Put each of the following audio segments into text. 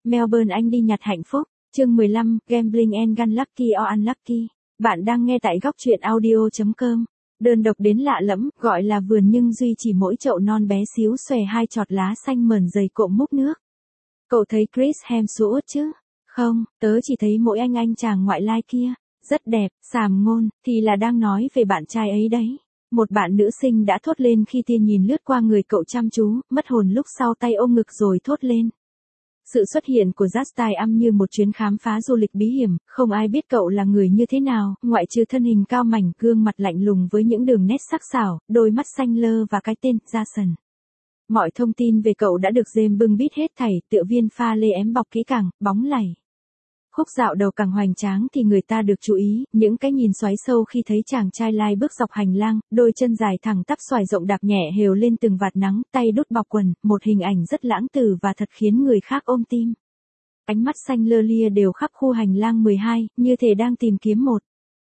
Melbourne Anh đi nhặt hạnh phúc. Chương 15, Gambling and Unlucky or Unlucky. Bạn đang nghe tại góc truyện audio.com. Đơn độc đến lạ lẫm, gọi là vườn nhưng duy chỉ mỗi chậu non bé xíu xòe 2 chọt lá xanh mờn dày cộm múc nước. Cậu thấy Chris Hemsworth chứ? Không, tớ chỉ thấy mỗi anh chàng ngoại lai kia. Rất đẹp, xàm ngôn, thì là đang nói về bạn trai ấy đấy. Một bạn nữ sinh đã thốt lên khi tia nhìn lướt qua người cậu chăm chú, mất hồn lúc sau tay ôm ngực rồi thốt lên. Sự xuất hiện của Justin âm như một chuyến khám phá du lịch bí hiểm, không ai biết cậu là người như thế nào, ngoại trừ thân hình cao mảnh, gương mặt lạnh lùng với những đường nét sắc sảo, đôi mắt xanh lơ và cái tên Jason. Mọi thông tin về cậu đã được James bưng bít hết thảy, tựa viên pha lê ém bọc kỹ càng, bóng lảy. Khúc dạo đầu càng hoành tráng thì người ta được chú ý, những cái nhìn xoáy sâu khi thấy chàng trai lai bước dọc hành lang, đôi chân dài thẳng tắp xoài rộng đạp nhẹ hều lên từng vạt nắng, tay đút bọc quần, một hình ảnh rất lãng tử và thật khiến người khác ôm tim. Ánh mắt xanh lơ lia đều khắp khu hành lang 12, như thể đang tìm kiếm một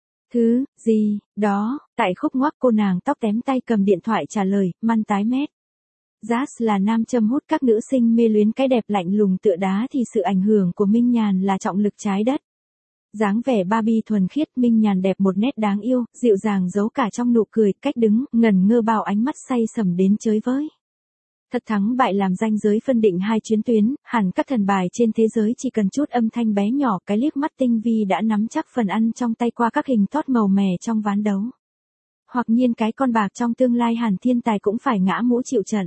thứ gì đó. Tại khúc ngoắc cô nàng tóc tém tay cầm điện thoại trả lời, măn tái mét. Jas là nam châm hút các nữ sinh mê luyến cái đẹp lạnh lùng tựa đá thì sự ảnh hưởng của Minh Nhàn là trọng lực trái đất. Dáng vẻ Barbie thuần khiết, Minh Nhàn đẹp một nét đáng yêu, dịu dàng giấu cả trong nụ cười, cách đứng, ngẩn ngơ bao ánh mắt say sẩm đến chới với. Thật thắng bại làm ranh giới phân định hai chuyến tuyến, hẳn các thần bài trên thế giới chỉ cần chút âm thanh bé nhỏ, cái liếc mắt tinh vi đã nắm chắc phần ăn trong tay qua các hình thót màu mè trong ván đấu. Hoặc nhiên cái con bạc trong tương lai hẳn thiên tài cũng phải ngã mũ chịu trận.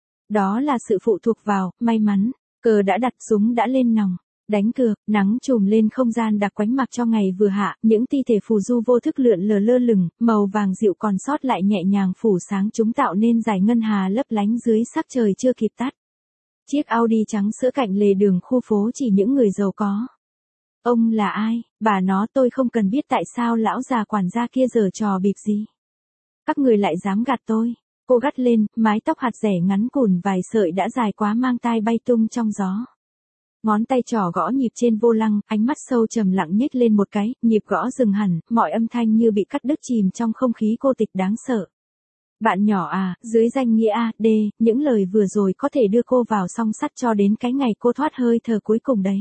Đó là sự phụ thuộc vào, may mắn, cờ đã đặt súng đã lên nòng, đánh cược, nắng trùm lên không gian đặc quánh mặc cho ngày vừa hạ, những ti thể phù du vô thức lượn lờ lơ lửng, màu vàng dịu còn sót lại nhẹ nhàng phủ sáng chúng tạo nên dải ngân hà lấp lánh dưới sắc trời chưa kịp tắt. Chiếc Audi trắng sữa cạnh lề đường khu phố chỉ những người giàu có. Ông là ai, bà nó tôi không cần biết tại sao lão già quản gia kia giở trò bịp gì. Các người lại dám gạt tôi. Cô gắt lên, mái tóc hạt rẻ ngắn cùn vài sợi đã dài quá mang tai bay tung trong gió. Ngón tay trỏ gõ nhịp trên vô lăng, ánh mắt sâu trầm lặng nhếch lên một cái, nhịp gõ dừng hẳn, mọi âm thanh như bị cắt đứt chìm trong không khí cô tịch đáng sợ. Bạn nhỏ à, dưới danh nghĩa A, D, những lời vừa rồi có thể đưa cô vào song sắt cho đến cái ngày cô thoát hơi thở cuối cùng đấy.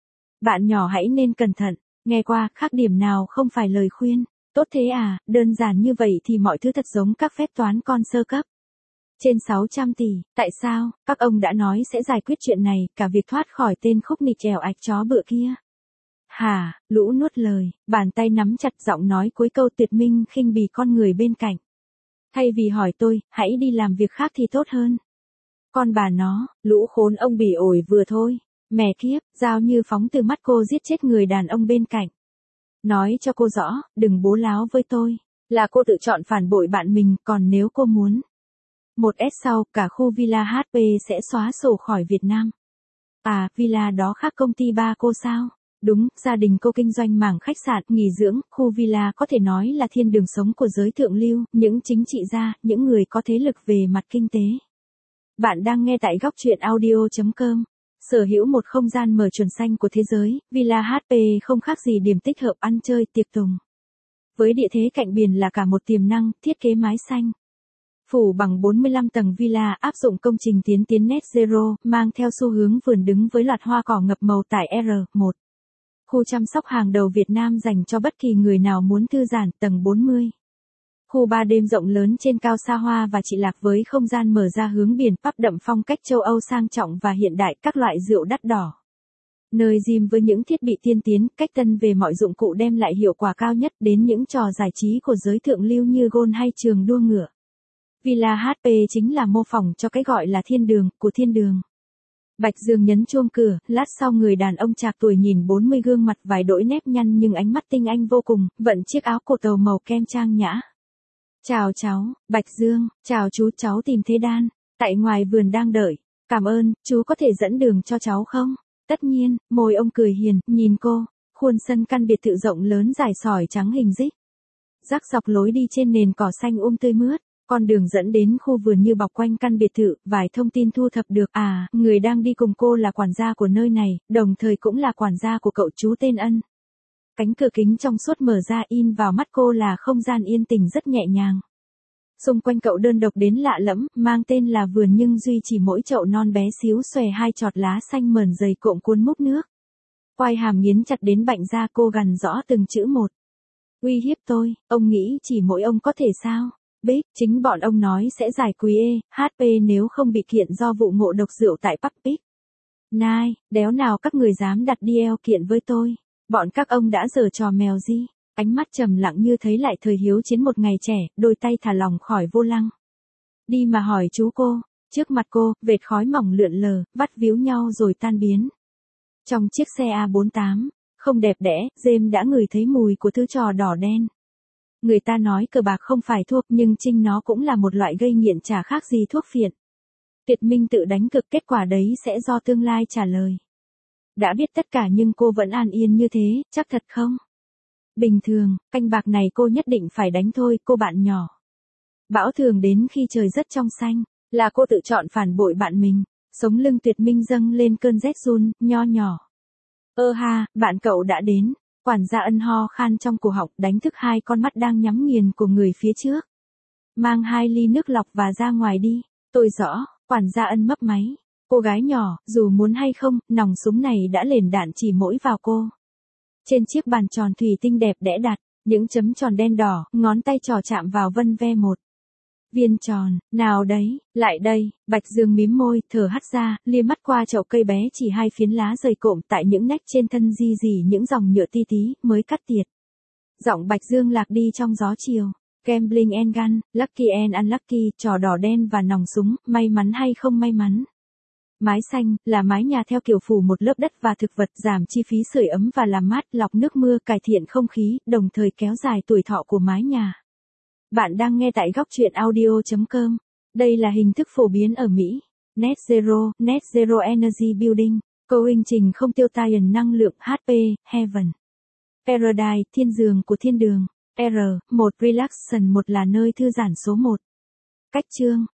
Bạn nhỏ hãy nên cẩn thận, nghe qua, khác điểm nào không phải lời khuyên. Tốt thế à, đơn giản như vậy thì mọi thứ thật giống các phép toán con sơ cấp. Trên 600 tỷ, tại sao, các ông đã nói sẽ giải quyết chuyện này, cả việc thoát khỏi tên khúc nịch ẻo ạch chó bựa kia. Hả, Lũ nuốt lời, bàn tay nắm chặt giọng nói cuối câu tuyệt minh khinh bỉ con người bên cạnh. Thay vì hỏi tôi, hãy đi làm việc khác thì tốt hơn. Con bà nó, lũ khốn ông bỉ ổi vừa thôi. Mẹ kiếp, dao như phóng từ mắt cô giết chết người đàn ông bên cạnh. Nói cho cô rõ, đừng bố láo với tôi. Là cô tự chọn phản bội bạn mình, còn nếu cô muốn. Một S sau, cả khu Villa HP sẽ xóa sổ khỏi Việt Nam. À, Villa đó khác công ty ba cô sao? Đúng, gia đình cô kinh doanh mảng khách sạn, nghỉ dưỡng, khu Villa có thể nói là thiên đường sống của giới thượng lưu, những chính trị gia, những người có thế lực về mặt kinh tế. Bạn đang nghe tại góc truyện audio.com. Sở hữu một không gian mở chuẩn xanh của thế giới, Villa HP không khác gì điểm tích hợp ăn chơi tiệc tùng. Với địa thế cạnh biển là cả một tiềm năng, thiết kế mái xanh. Phủ bằng 45 tầng villa áp dụng công trình tiến net zero, mang theo xu hướng vườn đứng với loạt hoa cỏ ngập màu tại R1. Khu chăm sóc hàng đầu Việt Nam dành cho bất kỳ người nào muốn thư giãn, tầng 40. Khu 3 đêm rộng lớn trên cao xa hoa và trị lạc với không gian mở ra hướng biển, pub đậm phong cách châu Âu sang trọng và hiện đại, các loại rượu đắt đỏ. Nơi gym với những thiết bị tiên tiến, cách tân về mọi dụng cụ đem lại hiệu quả cao nhất, đến những trò giải trí của giới thượng lưu như golf hay trường đua ngựa. Villa HP chính là mô phỏng cho cái gọi là thiên đường, của thiên đường. Bạch Dương nhấn chuông cửa, lát sau người đàn ông trạc tuổi nhìn 40 gương mặt vài đỗi nếp nhăn nhưng ánh mắt tinh anh vô cùng, vận chiếc áo cổ tàu màu kem trang nhã. Chào cháu, Bạch Dương, chào chú, cháu tìm Thế Đan, tại ngoài vườn đang đợi. Cảm ơn, chú có thể dẫn đường cho cháu không? Tất nhiên, môi ông cười hiền, nhìn cô, khuôn sân căn biệt thự rộng lớn dài sỏi trắng hình rích. Rắc dọc lối đi trên nền cỏ xanh tươi mướt. Con đường dẫn đến khu vườn như bọc quanh căn biệt thự, vài thông tin thu thập được. À, người đang đi cùng cô là quản gia của nơi này, đồng thời cũng là quản gia của cậu chú tên Ân. Cánh cửa kính trong suốt mở ra in vào mắt cô là không gian yên tĩnh rất nhẹ nhàng. Xung quanh cậu đơn độc đến lạ lẫm, mang tên là vườn nhưng duy chỉ mỗi chậu non bé xíu xòe hai chọt lá xanh mờn dày cộm cuốn múc nước. Quai hàm nghiến chặt đến bệnh da cô gằn rõ từng chữ một. Uy hiếp tôi, ông nghĩ chỉ mỗi ông có thể sao? Bích, chính bọn ông nói sẽ giải quý HP nếu không bị kiện do vụ ngộ độc rượu tại Public. Nai, đéo nào các người dám đặt đi eo kiện với tôi. Bọn các ông đã giở trò mèo gì? Ánh mắt trầm lặng như thấy lại thời hiếu chiến một ngày trẻ, đôi tay thả lỏng khỏi vô lăng. Đi mà hỏi chú cô, trước mặt cô, vệt khói mỏng lượn lờ, vắt víu nhau rồi tan biến. Trong chiếc xe A48, không đẹp đẽ, James đã ngửi thấy mùi của thứ trò đỏ đen. Người ta nói cờ bạc không phải thuốc nhưng chính nó cũng là một loại gây nghiện chả khác gì thuốc phiện. Tuyệt Minh tự đánh cực, kết quả đấy sẽ do tương lai trả lời. Đã biết tất cả nhưng cô vẫn an yên như thế, chắc thật không? Bình thường, canh bạc này cô nhất định phải đánh thôi, cô bạn nhỏ. Bão thường đến khi trời rất trong xanh, là cô tự chọn phản bội bạn mình. Sống lưng Tuyệt Minh dâng lên cơn rét run, nho nhỏ. Ơ ha, bạn cậu đã đến. Quản gia Ân ho khan trong cổ họng, đánh thức hai con mắt đang nhắm nghiền của người phía trước. Mang 2 ly nước lọc và ra ngoài đi. Tôi rõ, quản gia Ân mấp máy. Cô gái nhỏ, dù muốn hay không, nòng súng này đã lền đạn chỉ mỗi vào cô. Trên chiếc bàn tròn thủy tinh đẹp đẽ đặt, những chấm tròn đen đỏ, ngón tay trỏ chạm vào vân ve một viên tròn, nào đấy, lại đây, Bạch Dương mím môi, thở hắt ra, lia mắt qua chậu cây bé chỉ 2 phiến lá rời cộm tại những nách trên thân di dì những dòng nhựa ti tí, mới cắt tiệt. Giọng Bạch Dương lạc đi trong gió chiều. Gambling and gun, lucky and unlucky, trò đỏ đen và nòng súng, may mắn hay không may mắn. Mái xanh, là mái nhà theo kiểu phủ một lớp đất và thực vật, giảm chi phí sưởi ấm và làm mát, lọc nước mưa, cải thiện không khí, đồng thời kéo dài tuổi thọ của mái nhà. Bạn đang nghe tại góc truyện audio.com. Đây là hình thức phổ biến ở Mỹ. Net Zero Energy Building. Cooling trình không tiêu taion năng lượng HP, Heaven. Paradise, thiên giường của thiên đường. R, 1 Relaxation 1 là nơi thư giãn số 1. Cách chương,